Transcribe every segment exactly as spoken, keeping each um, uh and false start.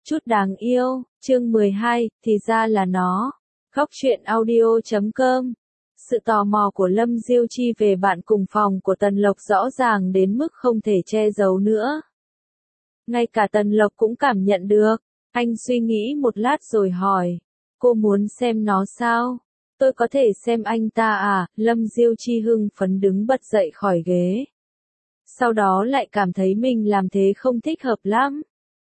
Chút đáng yêu, chương mười hai, thì ra là nó. Góc truyện audio chấm com. Sự tò mò của Lâm Diêu Chi về bạn cùng phòng của Tần Lộc rõ ràng đến mức không thể che giấu nữa. Ngay cả Tần Lộc cũng cảm nhận được. Anh suy nghĩ một lát rồi hỏi. Cô muốn xem nó sao? Tôi có thể xem anh ta à? Lâm Diêu Chi hưng phấn đứng bật dậy khỏi ghế. Sau đó lại cảm thấy mình làm thế không thích hợp lắm.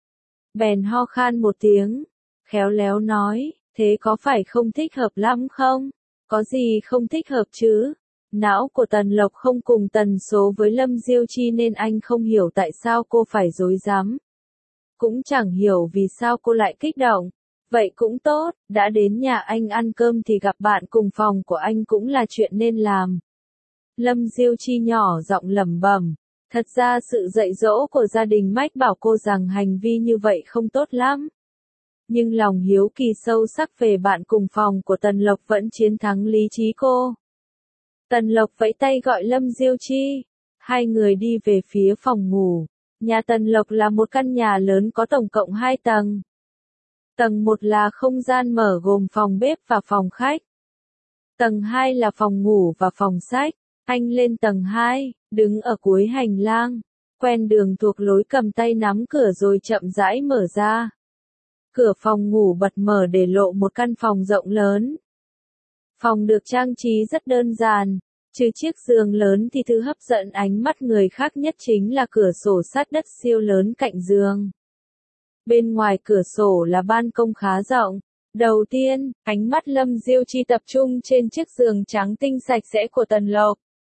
Bèn ho khan một tiếng, khéo léo nói, thế có phải không thích hợp lắm không? Có gì không thích hợp chứ? Não của Tần Lộc không cùng tần số với Lâm Diêu Chi nên anh không hiểu tại sao cô phải rối rắm. Cũng chẳng hiểu vì sao cô lại kích động. Vậy cũng tốt, đã đến nhà anh ăn cơm thì gặp bạn cùng phòng của anh cũng là chuyện nên làm. Lâm Diêu Chi nhỏ giọng lẩm bẩm. Thật ra sự dạy dỗ của gia đình mách bảo cô rằng hành vi như vậy không tốt lắm. Nhưng lòng hiếu kỳ sâu sắc về bạn cùng phòng của Tần Lộc vẫn chiến thắng lý trí cô. Tần Lộc vẫy tay gọi Lâm Diêu Chi. Hai người đi về phía phòng ngủ. Nhà Tần Lộc là một căn nhà lớn có tổng cộng hai tầng. Tầng một là không gian mở gồm phòng bếp và phòng khách. Tầng hai là phòng ngủ và phòng sách. Anh lên tầng hai, đứng ở cuối hành lang, quen đường thuộc lối cầm tay nắm cửa rồi chậm rãi mở ra. Cửa phòng ngủ bật mở để lộ một căn phòng rộng lớn. Phòng được trang trí rất đơn giản, trừ chiếc giường lớn thì thứ hấp dẫn ánh mắt người khác nhất chính là cửa sổ sát đất siêu lớn cạnh giường. Bên ngoài cửa sổ là ban công khá rộng. Đầu tiên, ánh mắt Lâm Diêu Chi tập trung trên chiếc giường trắng tinh sạch sẽ của Tần Lộc.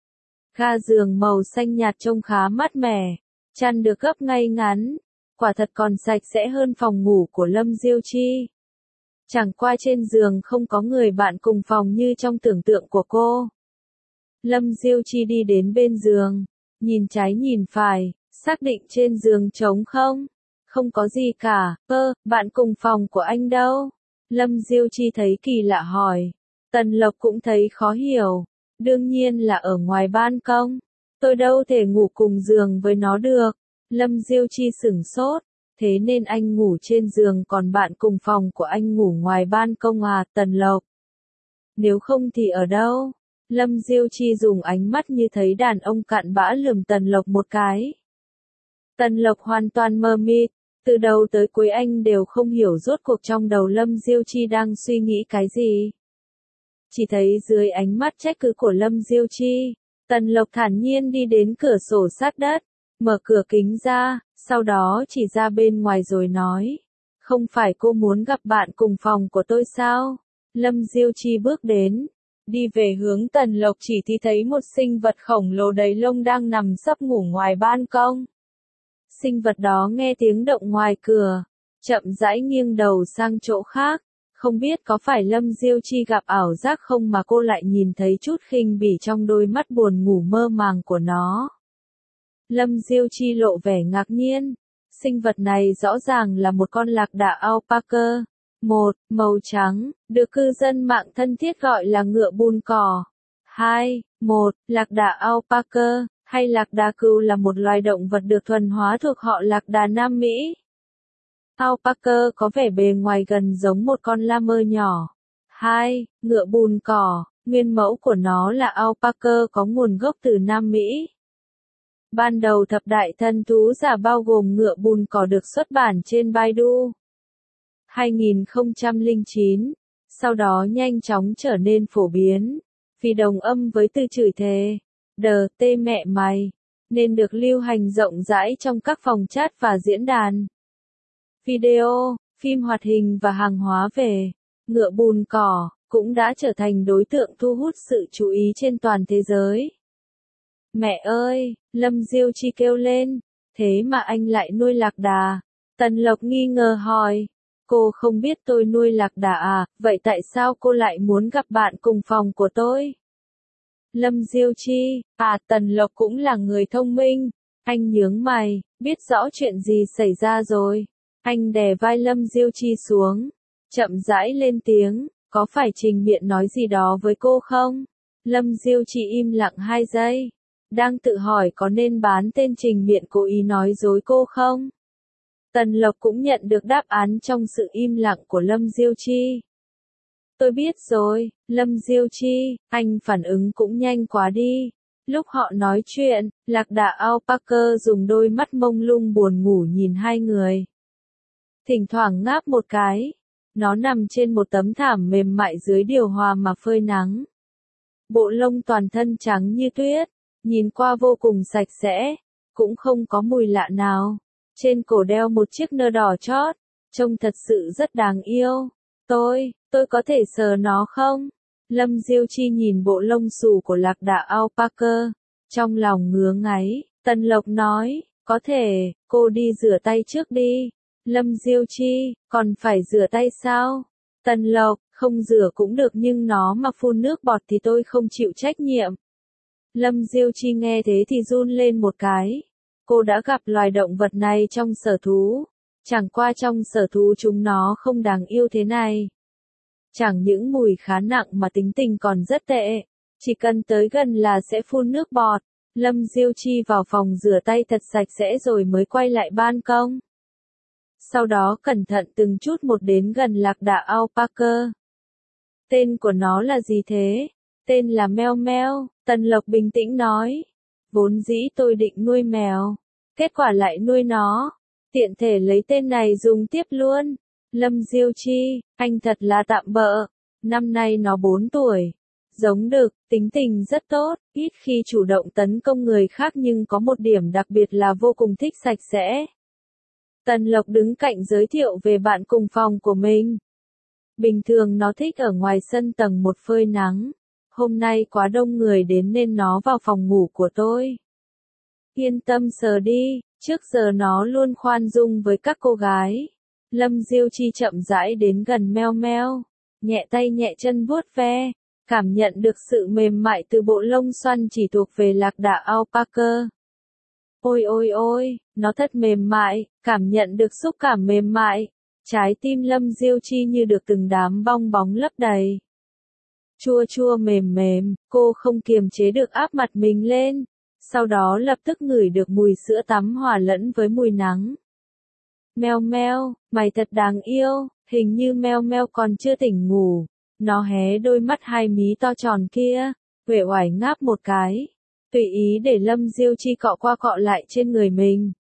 Ga giường màu xanh nhạt trông khá mát mẻ, chăn được gấp ngay ngắn, quả thật còn sạch sẽ hơn phòng ngủ của Lâm Diêu Chi. Chẳng qua trên giường không có người bạn cùng phòng như trong tưởng tượng của cô. Lâm Diêu Chi đi đến bên giường, nhìn trái nhìn phải, xác định trên giường trống không, không có gì cả. Ơ, bạn cùng phòng của anh đâu? Lâm Diêu Chi thấy kỳ lạ hỏi. Tần Lộc cũng thấy khó hiểu. Đương nhiên là ở ngoài ban công. Tôi đâu thể ngủ cùng giường với nó được. Lâm Diêu Chi sửng sốt. Thế nên anh ngủ trên giường còn bạn cùng phòng của anh ngủ ngoài ban công à? Tần Lộc. Nếu không thì ở đâu? Lâm Diêu Chi dùng ánh mắt như thấy đàn ông cặn bã lườm Tần Lộc một cái. Tần Lộc hoàn toàn mờ mịt. Từ đầu tới cuối anh đều không hiểu rốt cuộc trong đầu Lâm Diêu Chi đang suy nghĩ cái gì. Chỉ thấy dưới ánh mắt trách cứ của Lâm Diêu Chi, Tần Lộc thản nhiên đi đến cửa sổ sát đất, mở cửa kính ra, sau đó chỉ ra bên ngoài rồi nói. Không phải cô muốn gặp bạn cùng phòng của tôi sao? Lâm Diêu Chi bước đến, đi về hướng Tần Lộc chỉ thì thấy một sinh vật khổng lồ đầy lông đang nằm sấp ngủ ngoài ban công. Sinh vật đó nghe tiếng động ngoài cửa, chậm rãi nghiêng đầu sang chỗ khác. Không biết có phải Lâm Diêu Chi gặp ảo giác không mà cô lại nhìn thấy chút khinh bỉ trong đôi mắt buồn ngủ mơ màng của nó. Lâm Diêu Chi lộ vẻ ngạc nhiên. Sinh vật này rõ ràng là một con lạc đà alpaca. Một, màu trắng, được cư dân mạng thân thiết gọi là ngựa bùn cỏ. Hai, một, lạc đà alpaca, hay lạc đà cừu là một loài động vật được thuần hóa thuộc họ lạc đà Nam Mỹ. Alpaca có vẻ bề ngoài gần giống một con llama nhỏ. Hai, ngựa bùn cỏ, nguyên mẫu của nó là alpaca có nguồn gốc từ Nam Mỹ. Ban đầu thập đại thần thú giả bao gồm ngựa bùn cỏ được xuất bản trên Baidu hai nghìn không trăm lẻ chín, sau đó nhanh chóng trở nên phổ biến, vì đồng âm với từ chửi thề, đờ tê mẹ mày, nên được lưu hành rộng rãi trong các phòng chat và diễn đàn. Video, phim hoạt hình và hàng hóa về ngựa bùn cỏ cũng đã trở thành đối tượng thu hút sự chú ý trên toàn thế giới. Mẹ ơi, Lâm Diêu Chi kêu lên, thế mà anh lại nuôi lạc đà? Tần Lộc nghi ngờ hỏi, cô không biết tôi nuôi lạc đà à, vậy tại sao cô lại muốn gặp bạn cùng phòng của tôi? Lâm Diêu Chi, à Tần Lộc cũng là người thông minh, anh nhướng mày, biết rõ chuyện gì xảy ra rồi. Anh đè vai Lâm Diêu Chi xuống, chậm rãi lên tiếng, có phải Trình Miện nói gì đó với cô không? Lâm Diêu Chi im lặng hai giây, đang tự hỏi có nên bán tên Trình Miện cố ý nói dối cô không? Tần Lộc cũng nhận được đáp án trong sự im lặng của Lâm Diêu Chi. Tôi biết rồi, Lâm Diêu Chi, anh phản ứng cũng nhanh quá đi. Lúc họ nói chuyện, Lạc Đà Alpaca dùng đôi mắt mông lung buồn ngủ nhìn hai người. Thỉnh thoảng ngáp một cái. Nó nằm trên một tấm thảm mềm mại dưới điều hòa mà phơi nắng. Bộ lông toàn thân trắng như tuyết, nhìn qua vô cùng sạch sẽ, cũng không có mùi lạ nào. Trên cổ đeo một chiếc nơ đỏ chót, trông thật sự rất đáng yêu. Tôi, tôi có thể sờ nó không? Lâm Diêu Chi nhìn bộ lông xù của Lạc Đà Alpaca, trong lòng ngứa ngáy. Tần Lộc nói, có thể, cô đi rửa tay trước đi. Lâm Diêu Chi, còn phải rửa tay sao? Tần Lộc, không rửa cũng được nhưng nó mà phun nước bọt thì tôi không chịu trách nhiệm. Lâm Diêu Chi nghe thế thì run lên một cái. Cô đã gặp loài động vật này trong sở thú. Chẳng qua trong sở thú chúng nó không đáng yêu thế này. Chẳng những mùi khá nặng mà tính tình còn rất tệ. Chỉ cần tới gần là sẽ phun nước bọt. Lâm Diêu Chi vào phòng rửa tay thật sạch sẽ rồi mới quay lại ban công. Sau đó cẩn thận từng chút một đến gần Lạc Đà Alpaca. Tên của nó là gì thế? Tên là Meo Meo, Tần Lộc bình tĩnh nói. Vốn dĩ tôi định nuôi mèo. Kết quả lại nuôi nó. Tiện thể lấy tên này dùng tiếp luôn. Lâm Diêu Chi, anh thật là tạm bợ. Năm nay nó bốn tuổi. Giống đực, tính tình rất tốt, ít khi chủ động tấn công người khác nhưng có một điểm đặc biệt là vô cùng thích sạch sẽ. Tần Lộc đứng cạnh giới thiệu về bạn cùng phòng của mình. Bình thường nó thích ở ngoài sân tầng một phơi nắng. Hôm nay quá đông người đến nên nó vào phòng ngủ của tôi. Yên tâm sờ đi, trước giờ nó luôn khoan dung với các cô gái. Lâm Diêu Chi chậm rãi đến gần Meo Meo, nhẹ tay nhẹ chân vuốt ve, cảm nhận được sự mềm mại từ bộ lông xoăn chỉ thuộc về Lạc Đà Alpaca. Ôi ôi ôi, nó thật mềm mại, cảm nhận được xúc cảm mềm mại. Trái tim Lâm Diêu Chi như được từng đám bong bóng lấp đầy. Chua chua mềm mềm, cô không kiềm chế được áp mặt mình lên. Sau đó lập tức ngửi được mùi sữa tắm hòa lẫn với mùi nắng. Meo Meo, mày thật đáng yêu, hình như Meo Meo còn chưa tỉnh ngủ. Nó hé đôi mắt hai mí to tròn kia, uể oải ngáp một cái. Tùy ý để Lâm Diêu Chi cọ qua cọ lại trên người mình.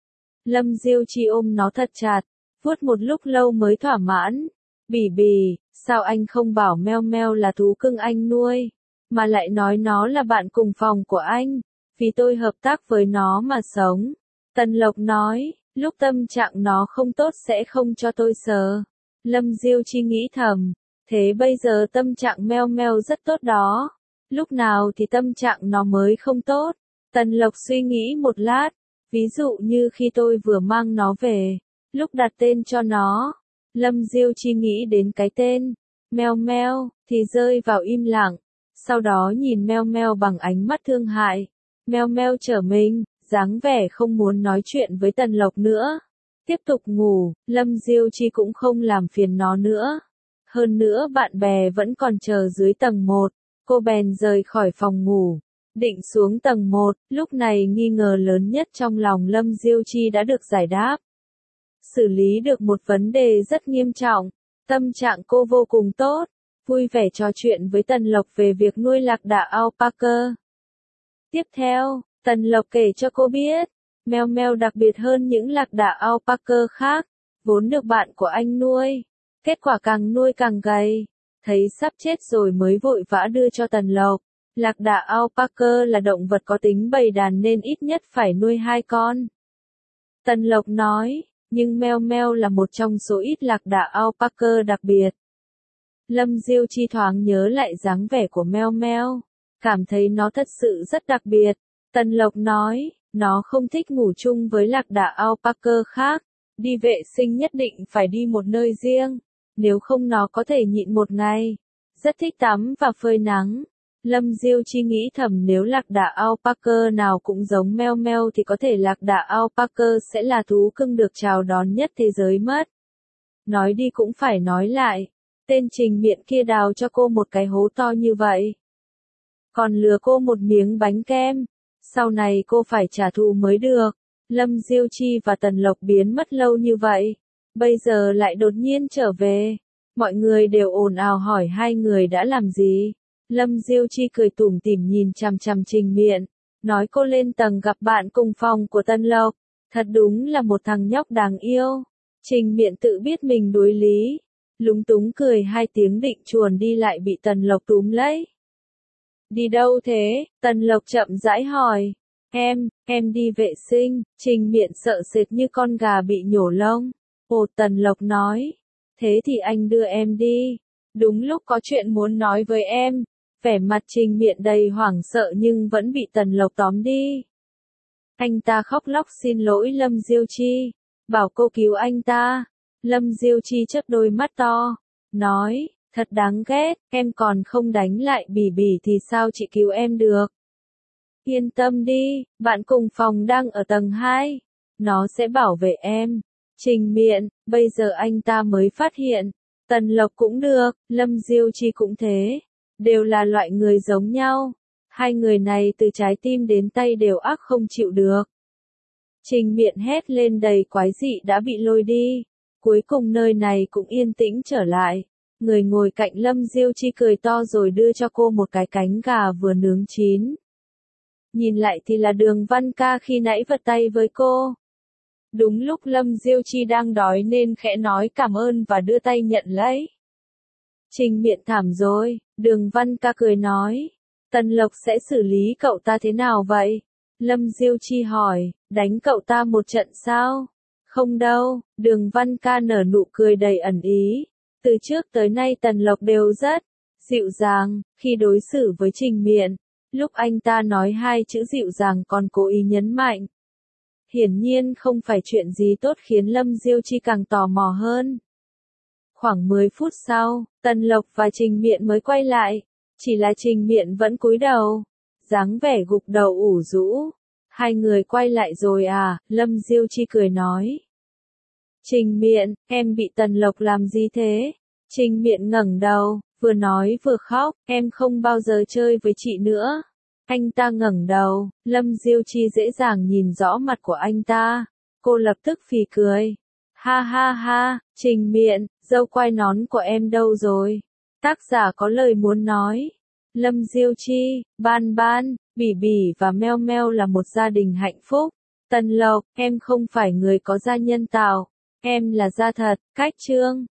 Lâm Diêu Chi ôm nó thật chặt, vuốt một lúc lâu mới thỏa mãn. Bỉ bỉ, sao anh không bảo Meo Meo là thú cưng anh nuôi, mà lại nói nó là bạn cùng phòng của anh, vì tôi hợp tác với nó mà sống. Tần Lộc nói, lúc tâm trạng nó không tốt sẽ không cho tôi sờ. Lâm Diêu Chi nghĩ thầm, thế bây giờ tâm trạng Meo Meo rất tốt đó. Lúc nào thì tâm trạng nó mới không tốt? Tần Lộc suy nghĩ một lát, ví dụ như khi tôi vừa mang nó về, lúc đặt tên cho nó. Lâm Diêu Chi nghĩ đến cái tên, Meo Meo, thì rơi vào im lặng, sau đó nhìn Meo Meo bằng ánh mắt thương hại. Meo Meo trở mình, dáng vẻ không muốn nói chuyện với Tần Lộc nữa. Tiếp tục ngủ, Lâm Diêu Chi cũng không làm phiền nó nữa. Hơn nữa bạn bè vẫn còn chờ dưới tầng một, cô bèn rời khỏi phòng ngủ, định xuống tầng một, lúc này nghi ngờ lớn nhất trong lòng Lâm Diêu Chi đã được giải đáp. Xử lý được một vấn đề rất nghiêm trọng, tâm trạng cô vô cùng tốt, vui vẻ trò chuyện với Tần Lộc về việc nuôi Lạc Đà Alpaca. Tiếp theo, Tần Lộc kể cho cô biết, Meo Meo đặc biệt hơn những Lạc Đà Alpaca khác, vốn được bạn của anh nuôi. Kết quả càng nuôi càng gầy, thấy sắp chết rồi mới vội vã đưa cho Tần Lộc. Lạc Đà Alpaca là động vật có tính bầy đàn nên ít nhất phải nuôi hai con. Tần Lộc nói, nhưng Meo Meo là một trong số ít Lạc Đà Alpaca đặc biệt. Lâm Diêu Chi thoáng nhớ lại dáng vẻ của Meo Meo, cảm thấy nó thật sự rất đặc biệt. Tần Lộc nói, nó không thích ngủ chung với Lạc Đà Alpaca khác, đi vệ sinh nhất định phải đi một nơi riêng, nếu không nó có thể nhịn một ngày. Rất thích tắm và phơi nắng. Lâm Diêu Chi nghĩ thầm nếu Lạc Đà Alpaca nào cũng giống Meo Meo thì có thể Lạc Đà Alpaca sẽ là thú cưng được chào đón nhất thế giới mất. Nói đi cũng phải nói lại, tên trình miệng kia đào cho cô một cái hố to như vậy, còn lừa cô một miếng bánh kem, sau này cô phải trả thù mới được. Lâm Diêu Chi và Tần Lộc biến mất lâu như vậy, bây giờ lại đột nhiên trở về. Mọi người đều ồn ào hỏi hai người đã làm gì. Lâm Diêu Chi cười tủm tỉm nhìn chằm chằm Trình Miện, nói cô lên tầng gặp bạn cùng phòng của Tần Lộc, thật đúng là một thằng nhóc đáng yêu. Trình Miện tự biết mình đối lý, lúng túng cười hai tiếng định chuồn đi lại bị Tần Lộc túm lấy. Đi đâu thế? Tần Lộc chậm rãi hỏi. Em, em đi vệ sinh. Trình Miện sợ sệt như con gà bị nhổ lông. Ồ, Tần Lộc nói. Thế thì anh đưa em đi. Đúng lúc có chuyện muốn nói với em. Vẻ mặt Trình Miện đầy hoảng sợ nhưng vẫn bị Tần Lộc tóm đi. Anh ta khóc lóc xin lỗi Lâm Diêu Chi, bảo cô cứu anh ta. Lâm Diêu Chi chớp đôi mắt to, nói, thật đáng ghét, em còn không đánh lại Bỉ Bỉ thì sao chị cứu em được. Yên tâm đi, bạn cùng phòng đang ở tầng hai, nó sẽ bảo vệ em. Trình Miện, bây giờ anh ta mới phát hiện, Tần Lộc cũng được, Lâm Diêu Chi cũng thế, đều là loại người giống nhau. Hai người này từ trái tim đến tay đều ác không chịu được. Trình Miện hét lên đầy quái dị đã bị lôi đi. Cuối cùng nơi này cũng yên tĩnh trở lại. Người ngồi cạnh Lâm Diêu Chi cười to rồi đưa cho cô một cái cánh gà vừa nướng chín. Nhìn lại thì là Đường Văn Ca khi nãy vật tay với cô. Đúng lúc Lâm Diêu Chi đang đói nên khẽ nói cảm ơn và đưa tay nhận lấy. Trình Miện thảm rồi, Đường Văn Ca cười nói. Tần Lộc sẽ xử lý cậu ta thế nào vậy? Lâm Diêu Chi hỏi, đánh cậu ta một trận sao? Không đâu, Đường Văn Ca nở nụ cười đầy ẩn ý. Từ trước tới nay Tần Lộc đều rất dịu dàng khi đối xử với Trình Miện. Lúc anh ta nói hai chữ dịu dàng còn cố ý nhấn mạnh. Hiển nhiên không phải chuyện gì tốt khiến Lâm Diêu Chi càng tò mò hơn. Khoảng mười phút sau, Tần Lộc và Trình Miện mới quay lại. Chỉ là Trình Miện vẫn cúi đầu, dáng vẻ gục đầu ủ rũ. Hai người quay lại rồi à, Lâm Diêu Chi cười nói. Trình Miện, em bị Tần Lộc làm gì thế? Trình Miện ngẩng đầu, vừa nói vừa khóc, em không bao giờ chơi với chị nữa. Anh ta ngẩng đầu, Lâm Diêu Chi dễ dàng nhìn rõ mặt của anh ta. Cô lập tức phì cười. Ha ha ha, Trình Miện, dâu quai nón của em đâu rồi? Tác giả có lời muốn nói. Lâm Diêu Chi, Ban Ban, Bỉ Bỉ và Meo Meo là một gia đình hạnh phúc. Tần Lộc, em không phải người có da nhân tạo. Em là da thật, cách chương.